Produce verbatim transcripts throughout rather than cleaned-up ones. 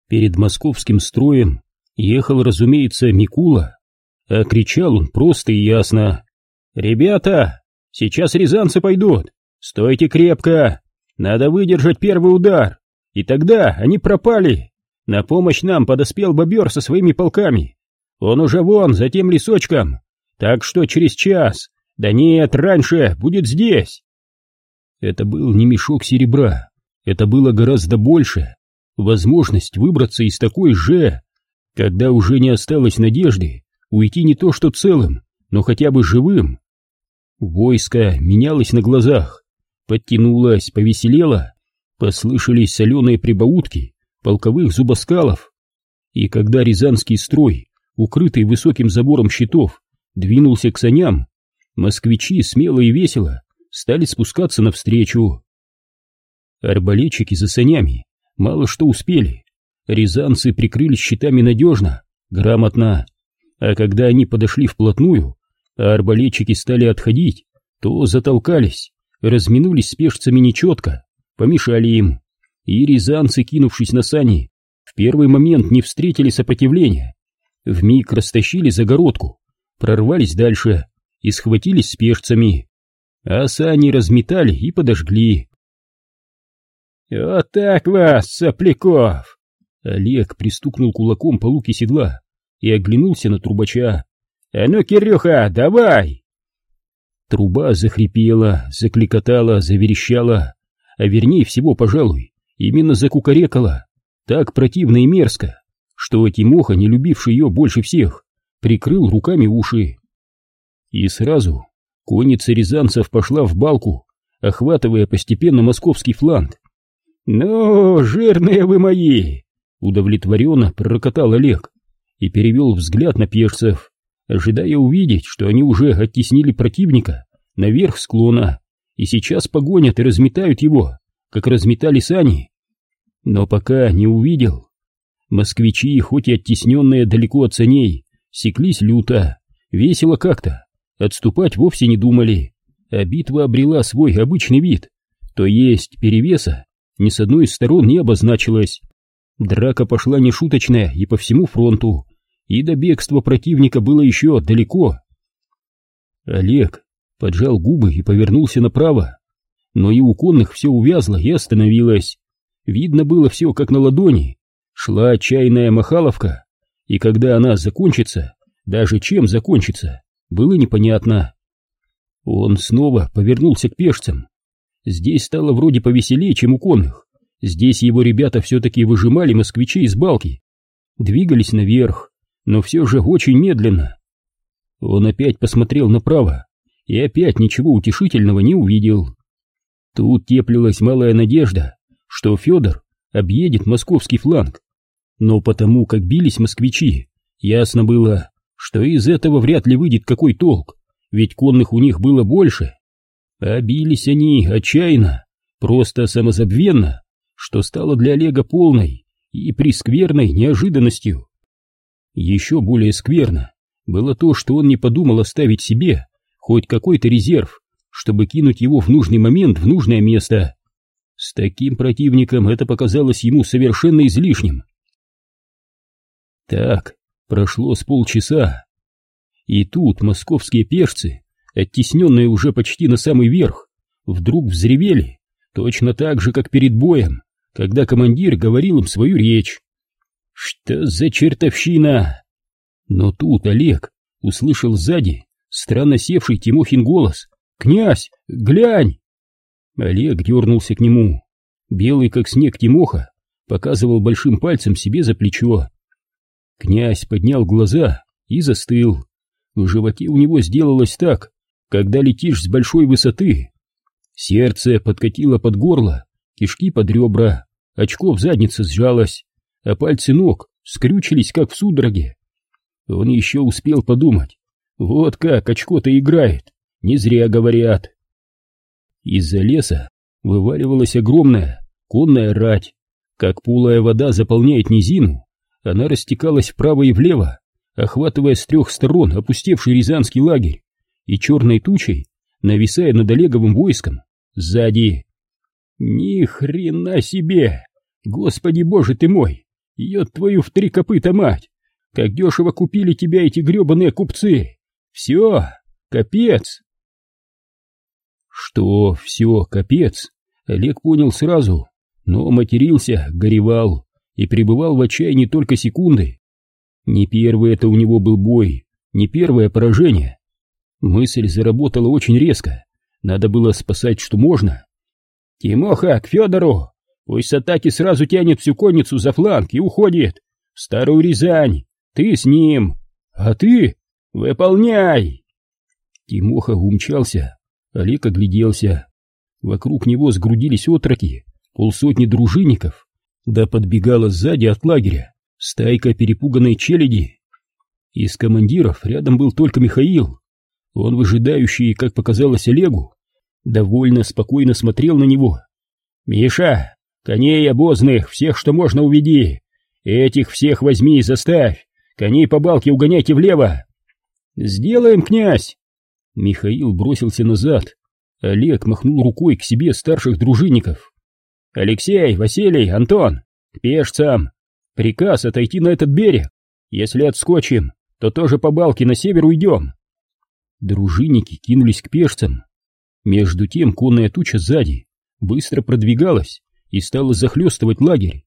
Перед московским строем ехал, разумеется, Микула, а кричал он просто и ясно: «Ребята, сейчас рязанцы пойдут! Стойте крепко! Надо выдержать первый удар, и тогда они пропали! На помощь нам подоспел бобер со своими полками! Он уже вон, за тем лесочком, так что через час, да нет, раньше, будет здесь!» Это был не мешок серебра, это было гораздо больше. Возможность выбраться из такой же, когда уже не осталось надежды уйти не то что целым, но хотя бы живым. Войско менялось на глазах, подтянулось, повеселело, послышались соленые прибаутки полковых зубоскалов. И когда рязанский строй, укрытый высоким забором щитов, двинулся к саням, москвичи смело и весело стали спускаться навстречу. Арбалетчики за санями мало что успели. Рязанцы прикрылись щитами надежно, грамотно, а когда они подошли вплотную, а арбалетчики стали отходить, то затолкались, разминулись с пешцами нечетко, помешали им, и рязанцы, кинувшись на сани, в первый момент не встретили сопротивления, вмиг растащили загородку, прорвались дальше и схватились с пешцами, а сани разметали и подожгли. «Вот так вас, сопляков!» Олег пристукнул кулаком по луке седла и оглянулся на трубача. «А ну, Кирюха, давай!» Труба захрипела, закликотала, заверещала, а вернее всего, пожалуй, именно закукарекала, так противно и мерзко, что Тимоха, не любивший ее больше всех, прикрыл руками уши. И сразу конница рязанцев пошла в балку, охватывая постепенно московский фланг. «Ну, жирные вы мои!» — удовлетворенно пророкотал Олег и перевел взгляд на пешцев, ожидая увидеть, что они уже оттеснили противника наверх склона и сейчас погонят и разметают его, как разметали сани. Но пока не увидел. Москвичи, хоть и оттесненные далеко от саней, секлись люто, весело как-то, отступать вовсе не думали, а битва обрела свой обычный вид, то есть перевеса ни с одной из сторон не обозначилась. Драка пошла нешуточная и по всему фронту, и до бегства противника было еще далеко. Олег поджал губы и повернулся направо, но и у конных все увязло и остановилось. Видно было все как на ладони, шла отчаянная махаловка, и когда она закончится, даже чем закончится, было непонятно. Он снова повернулся к пешцам. Здесь стало вроде повеселее, чем у конных. Здесь его ребята все-таки выжимали москвичей из балки, двигались наверх, но все же очень медленно. Он опять посмотрел направо и опять ничего утешительного не увидел. Тут теплилась малая надежда, что Федор объедет московский фланг, но потому как бились москвичи, ясно было, что из этого вряд ли выйдет какой толк, ведь конных у них было больше. А бились они отчаянно, просто самозабвенно, что стало для Олега полной и прескверной неожиданностью. Еще более скверно было то, что он не подумал оставить себе хоть какой-то резерв, чтобы кинуть его в нужный момент в нужное место. С таким противником это показалось ему совершенно излишним. Так прошло с полчаса, и тут московские пешцы, оттесненные уже почти на самый верх, вдруг взревели, точно так же, как перед боем, когда командир говорил им свою речь. Что за чертовщина? Но тут Олег услышал сзади странно севший Тимохин голос: «Князь, глянь!» Олег дернулся к нему. Белый как снег Тимоха показывал большим пальцем себе за плечо. Князь поднял глаза и застыл. В животе у него сделалось так, когда летишь с большой высоты. Сердце подкатило под горло, кишки под ребра, очко в заднице сжалось, а пальцы ног скрючились, как в судороге. Он еще успел подумать: вот как очко-то играет, не зря говорят. Из-за леса вываливалась огромная конная рать. Как полая вода заполняет низину, она растекалась вправо и влево, охватывая с трех сторон опустевший рязанский лагерь и черной тучей нависая над Олеговым войском сзади. Ни хрена себе! Господи боже ты мой! Ед твою в три копыта, мать! Как дешево купили тебя эти гребаные купцы! Все, капец!» Что все, капец, Олег понял сразу, но матерился, горевал и пребывал в отчаянии только секунды. Не первый это у него был бой, не первое поражение. Мысль заработала очень резко, надо было спасать что можно. «Тимоха, к Федору! Пусть с атаки сразу тянет всю конницу за фланг и уходит! В Старую Рязань! Ты с ним! А ты выполняй!» Тимоха умчался. Олег огляделся. Вокруг него сгрудились отроки, полсотни дружинников, да подбегала сзади от лагеря стайка перепуганной челяди. Из командиров рядом был только Михаил. Он, выжидающий, как показалось Олегу, довольно спокойно смотрел на него. «Миша, коней обозных, всех, что можно, уведи. Этих всех возьми и заставь. Коней по балке угоняйте влево». «Сделаем, князь!» Михаил бросился назад. Олег махнул рукой к себе старших дружинников. «Алексей, Василий, Антон, к пешцам! Приказ отойти на этот берег. Если отскочим, то тоже по балке на север уйдем». Дружинники кинулись к пешцам. Между тем конная туча сзади быстро продвигалась и стала захлестывать лагерь.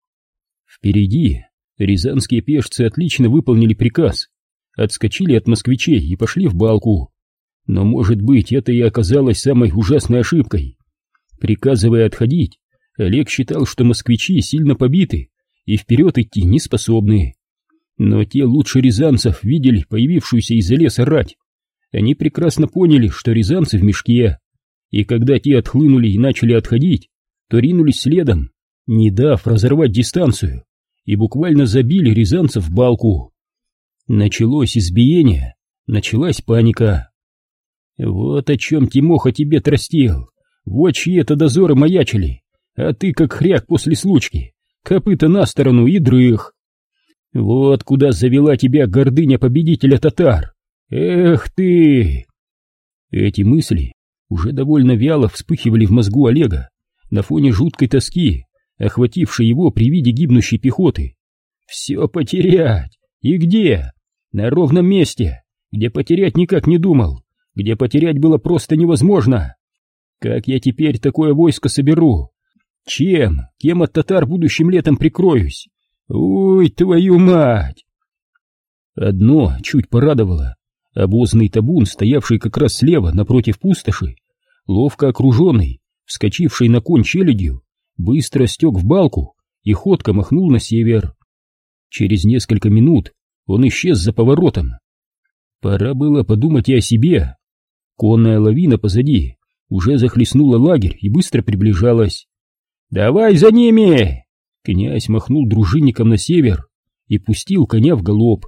Впереди рязанские пешцы отлично выполнили приказ, отскочили от москвичей и пошли в балку. Но, может быть, это и оказалось самой ужасной ошибкой. Приказывая отходить, Олег считал, что москвичи сильно побиты и вперед идти не способны. Но те лучше рязанцев видели появившуюся из-за леса рать. Они прекрасно поняли, что рязанцы в мешке, и когда те отхлынули и начали отходить, то ринулись следом, не дав разорвать дистанцию, и буквально забили рязанцев в балку. Началось избиение, началась паника. «Вот о чем Тимоха тебе тростил, вот чьи-то дозоры маячили, а ты как хряк после случки, копыта на сторону и дрых. Вот куда завела тебя гордыня победителя татар. Эх ты!» Эти мысли уже довольно вяло вспыхивали в мозгу Олега на фоне жуткой тоски, охватившей его при виде гибнущей пехоты. Все потерять! И где? На ровном месте, где потерять никак не думал, где потерять было просто невозможно. Как я теперь такое войско соберу? Чем? Кем от татар будущим летом прикроюсь? Ой, твою мать! Одно чуть порадовало. Обозный табун, стоявший как раз слева напротив пустоши, ловко окруженный, вскочивший на конь челядью, быстро стек в балку и ходко махнул на север. Через несколько минут он исчез за поворотом. Пора было подумать и о себе. Конная лавина позади уже захлестнула лагерь и быстро приближалась. «Давай за ними!» Князь махнул дружинникам на север и пустил коня в галоп.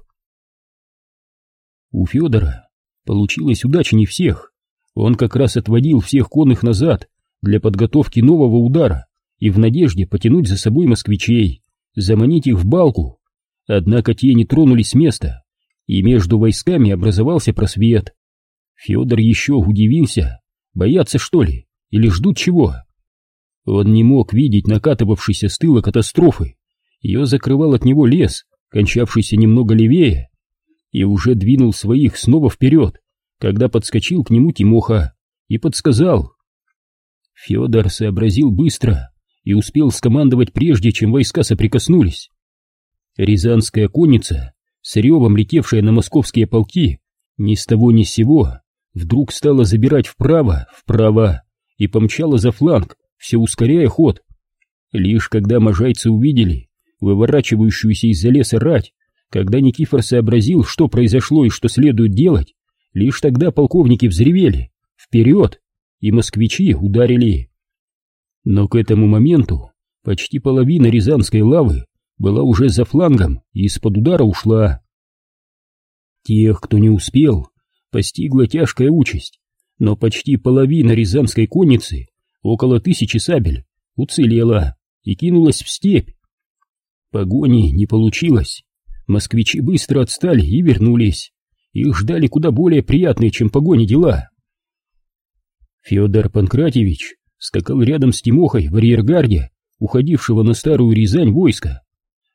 У Федора получилась удача не всех. Он как раз отводил всех конных назад для подготовки нового удара и в надежде потянуть за собой москвичей, заманить их в балку. Однако те не тронулись с места, и между войсками образовался просвет. Федор еще удивился, боятся что ли, или ждут чего? Он не мог видеть накатывавшейся с тыла катастрофы, ее закрывал от него лес, кончавшийся немного левее, и уже двинул своих снова вперед, когда подскочил к нему Тимоха и подсказал. Федор сообразил быстро и успел скомандовать прежде, чем войска соприкоснулись. Рязанская конница, с ревом летевшая на московские полки, ни с того ни с сего вдруг стала забирать вправо, вправо и помчала за фланг, все ускоряя ход. Лишь когда можайцы увидели выворачивающуюся из-за леса рать, когда Никифор сообразил, что произошло и что следует делать, лишь тогда полковники взревели «Вперед!» и москвичи ударили. Но к этому моменту почти половина рязанской лавы была уже за флангом и из-под удара ушла. Тех, кто не успел, постигла тяжкая участь, но почти половина рязанской конницы, около тысячи сабель, уцелела и кинулась в степь. Погони не получилось, москвичи быстро отстали и вернулись, их ждали куда более приятные, чем погони, дела. Федор Панкратьевич скакал рядом с Тимохой в арьергарде уходившего на Старую Рязань войска.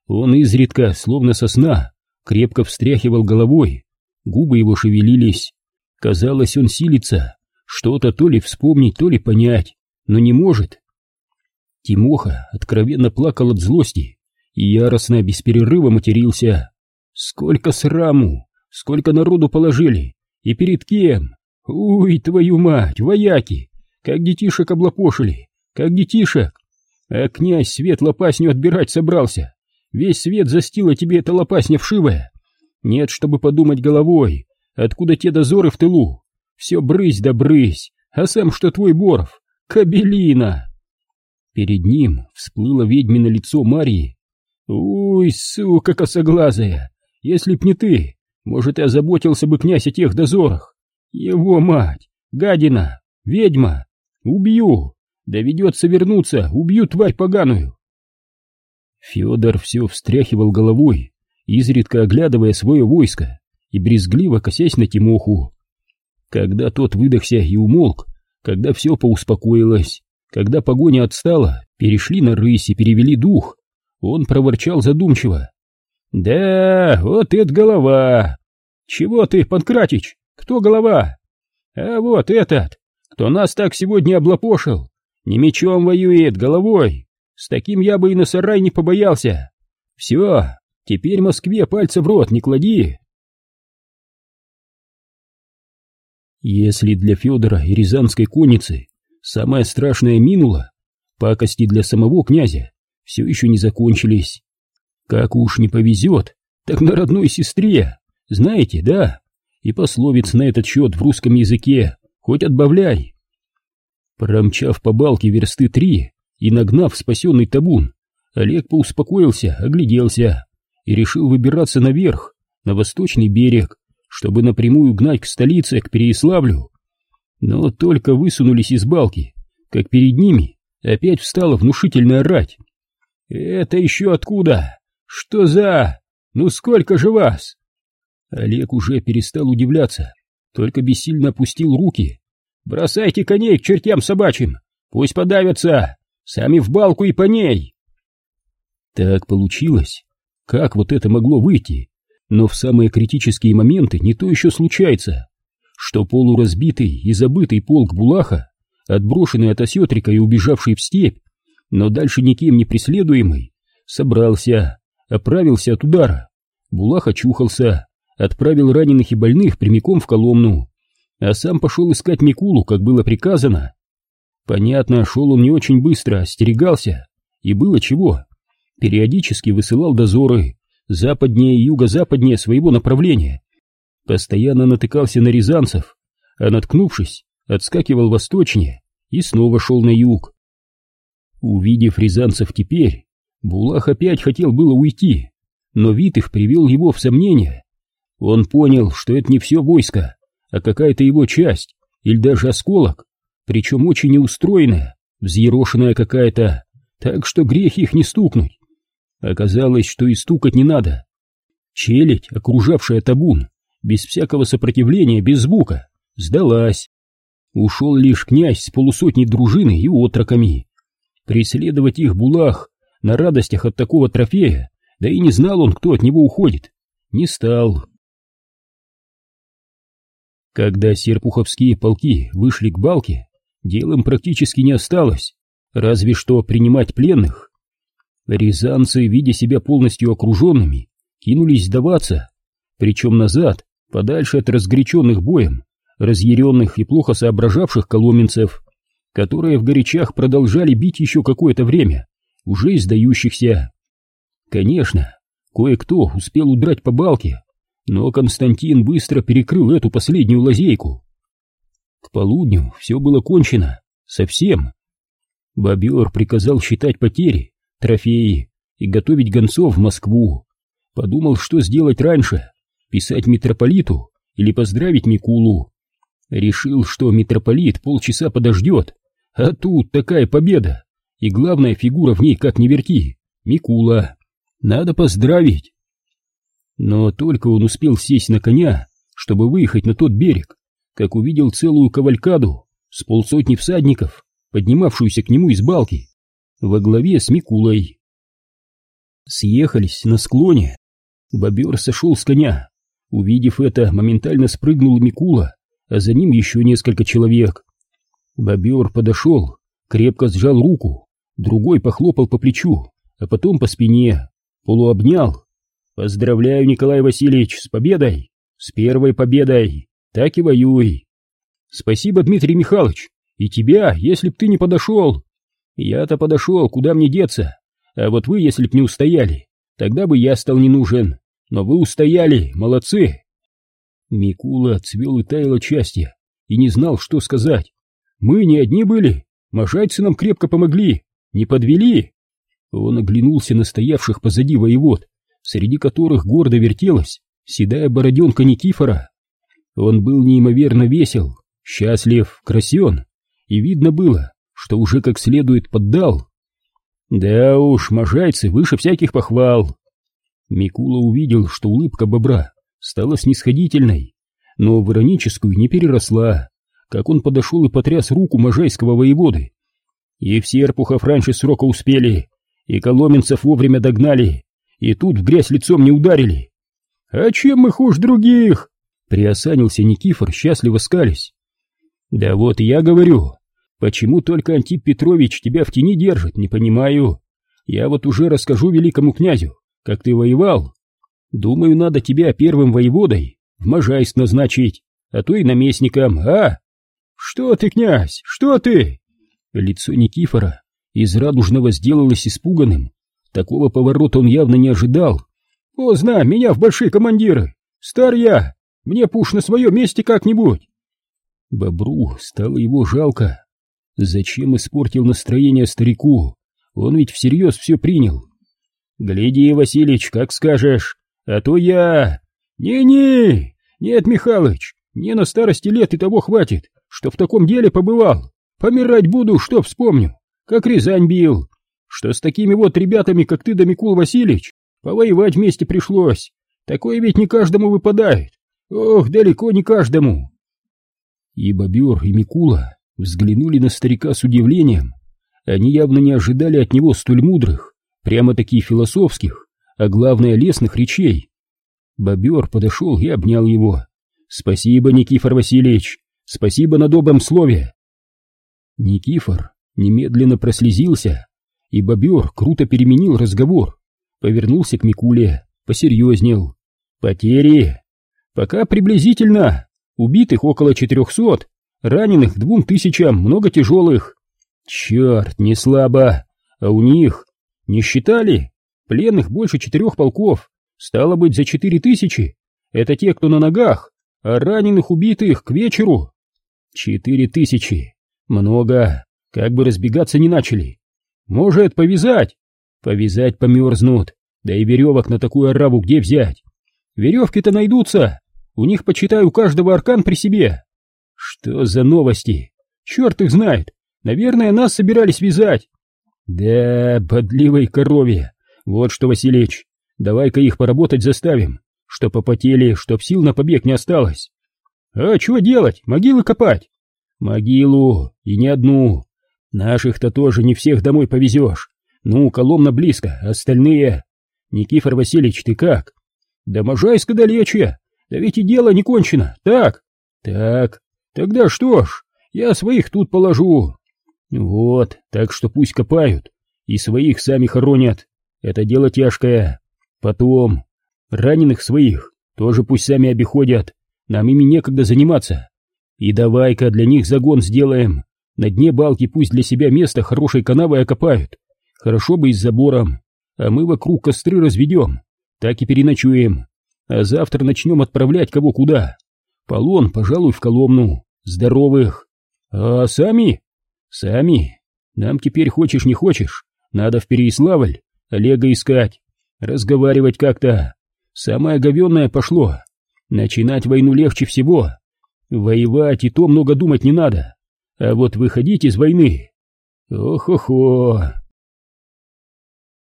Он изредка, словно со сна, крепко встряхивал головой, губы его шевелились. Казалось, он силится что-то то ли вспомнить, то ли понять, но не может. Тимоха откровенно плакал от злости и яростно, без перерыва матерился. Сколько сраму, сколько народу положили, и перед кем? Уй, твою мать, вояки, как детишек облапошили, как детишек. А князь свет лопасню отбирать собрался. Весь свет застила тебе эта лопасня вшивая. Нет, чтобы подумать головой, откуда те дозоры в тылу. Все брысь да брысь, а сам что твой Боров? Кобелина! Перед ним всплыло ведьмино лицо Марьи. Уй, сука косоглазая, если б не ты, может, и озаботился бы князь о тех дозорах. Его мать, гадина, ведьма, убью, доведется вернуться, убью тварь поганую. Федор все встряхивал головой, изредка оглядывая свое войско и брезгливо косясь на Тимоху. Когда тот выдохся и умолк, когда все поуспокоилось, когда погоня отстала, перешли на рысь и перевели дух, он проворчал задумчиво. «Да, вот это голова! Чего ты, Панкратич? Кто голова? А вот этот, кто нас так сегодня облапошил, не мечом воюет, головой. С таким я бы и на сарай не побоялся. Все, теперь Москве пальца в рот не клади». Если для Федора и рязанской конницы самое страшное минуло, пакости для самого князя все еще не закончились. Как уж не повезет, так на родной сестре, знаете, да? И пословиц на этот счет в русском языке хоть отбавляй. Промчав по балке версты три и нагнав спасенный табун, Олег поуспокоился, огляделся и решил выбираться наверх, на восточный берег, чтобы напрямую гнать к столице, к Переяславлю. Но только высунулись из балки, как перед ними опять встала внушительная рать. «Это еще откуда? Что за... Ну сколько же вас?» Олег уже перестал удивляться, только бессильно опустил руки. «Бросайте коней к чертям собачьим, пусть подавятся, сами в балку и по ней!» Так получилось. Как вот это могло выйти? Но в самые критические моменты не то еще случается, что полуразбитый и забытый полк Булаха, отброшенный от Осетрика и убежавший в степь, но дальше никем не преследуемый, собрался, оправился от удара. Булах очухался, отправил раненых и больных прямиком в Коломну, а сам пошел искать Микулу, как было приказано. Понятно, шел он не очень быстро, остерегался, и было чего. Периодически высылал дозоры западнее и юго-западнее своего направления, постоянно натыкался на рязанцев, а наткнувшись, отскакивал восточнее и снова шел на юг. Увидев рязанцев теперь, Булах опять хотел было уйти, но вид их привел его в сомнение. Он понял, что это не все войско, а какая-то его часть, или даже осколок, причем очень неустроенная, взъерошенная какая-то, так что грех их не стукнуть. Оказалось, что и стукать не надо. Челядь, окружавшая табун, без всякого сопротивления, без звука, сдалась. Ушел лишь князь с полусотней дружины и отроками. Преследовать их Булах на радостях от такого трофея, да и не знал он, кто от него уходит, не стал. Когда серпуховские полки вышли к балке, делом практически не осталось, разве что принимать пленных. Рязанцы, видя себя полностью окруженными, кинулись сдаваться, причем назад, подальше от разгоряченных боем, разъяренных и плохо соображавших коломенцев, которые в горячах продолжали бить еще какое-то время, уже и сдающихся. Конечно, кое-кто успел удрать по балке, но Константин быстро перекрыл эту последнюю лазейку. К полудню все было кончено, совсем. Бобер приказал считать потери, трофеи и готовить гонцов в Москву. Подумал, что сделать раньше, писать митрополиту или поздравить Микулу. Решил, что митрополит полчаса подождет, а тут такая победа, и главная фигура в ней, как ни верти, Микула. Надо поздравить. Но только он успел сесть на коня, чтобы выехать на тот берег, как увидел целую кавалькаду с полсотни всадников, поднимавшуюся к нему из балки, во главе с Микулой. съехались на склоне. Бобер сошел с коня. Увидев это, моментально спрыгнул Микула, а за ним еще несколько человек. Бобер подошел, крепко сжал руку, другой похлопал по плечу, а потом по спине, полуобнял. «Поздравляю, Николай Васильевич, с победой! С первой победой! Так и воюй!» «Спасибо, Дмитрий Михайлович, и тебя, если б ты не подошел!» «Я-то подошел, куда мне деться? А вот вы, если б не устояли, тогда бы я стал не нужен. Но вы устояли, молодцы!» Микула цвел и таял от счастья и не знал, что сказать. «Мы не одни были, можайцы нам крепко помогли, не подвели!» Он оглянулся на стоявших позади воевод, среди которых гордо вертелась седая бороденка Никифора. Он был неимоверно весел, счастлив, красен, и видно было, что уже как следует поддал. Да уж, можайцы выше всяких похвал. Микула увидел, что улыбка бобра стала снисходительной, но в ироническую не переросла, как он подошел и потряс руку можайского воеводы. И в Серпухов раньше срока успели, и коломенцев вовремя догнали, и тут в грязь лицом не ударили. «А чем мы хуже других?» — приосанился Никифор, счастливо скались. «Да вот я говорю, почему только Антип Петрович тебя в тени держит, не понимаю. Я вот уже расскажу великому князю, как ты воевал. Думаю, надо тебя первым воеводой в Можайск назначить, а то и наместником, а?» «Что ты, князь, что ты?» Лицо Никифора из радужного сделалось испуганным. Такого поворота он явно не ожидал. «Поздно, меня в большие командиры! Стар я! Мне пуш на своем месте как-нибудь!» Бобру стало его жалко. Зачем испортил настроение старику? Он ведь всерьез все принял. «Гляди, Василич, как скажешь, а то я...» «Не-не! Нет, Михалыч, мне на старости лет и того хватит, что в таком деле побывал. Помирать буду, что вспомню, как Рязань бил. Что с такими вот ребятами, как ты да Микул Васильевич, повоевать вместе пришлось. Такое ведь не каждому выпадает. Ох, далеко не каждому». И Бобер, и Микула взглянули на старика с удивлением. Они явно не ожидали от него столь мудрых, прямо-таки философских, а главное лестных речей. Бобер подошел и обнял его. «Спасибо, Никифор Васильевич, спасибо на добром слове». Никифор немедленно прослезился, и Бобер круто переменил разговор, повернулся к Микуле, посерьезнел. «Потери? Пока приблизительно. Убитых около четырехсот, раненых двум тысячам, много тяжелых. Черт, не слабо. А у них, не считали? Пленных больше четырех полков, стало быть, за четыре тысячи. Это те, кто на ногах, а раненых, убитых к вечеру. Четыре тысячи. Много. Как бы разбегаться не начали. Может, повязать? Повязать померзнут. Да и веревок на такую ораву где взять? Веревки-то найдутся. У них, почитай, у каждого аркан при себе. Что за новости? Черт их знает. Наверное, нас собирались вязать. Да, бодливой корове. Вот что, Василич, давай-ка их поработать заставим, что попотели, чтоб сил на побег не осталось. А чего делать? Могилы копать? Могилу, и не одну. Наших-то тоже не всех домой повезешь. Ну, Коломна близко, остальные... Никифор Васильевич, ты как? Да Можайска далече. Да ведь и дело не кончено, так? Так, тогда что ж, я своих тут положу. Вот, так что пусть копают, и своих сами хоронят. Это дело тяжкое. Потом, раненых своих тоже пусть сами обиходят, нам ими некогда заниматься. И давай-ка для них загон сделаем. На дне балки пусть для себя место хорошей канавой окопают. Хорошо бы и с забором, а мы вокруг костры разведем, так и переночуем. А завтра начнем отправлять кого куда. Полон, пожалуй, в Коломну. Здоровых. А сами? Сами. Нам теперь, хочешь не хочешь, надо в Переяславль Олега искать. Разговаривать как-то. Самое говенное пошло. Начинать войну легче всего. Воевать и то много думать не надо. А вот выходить из войны... Ох-охо...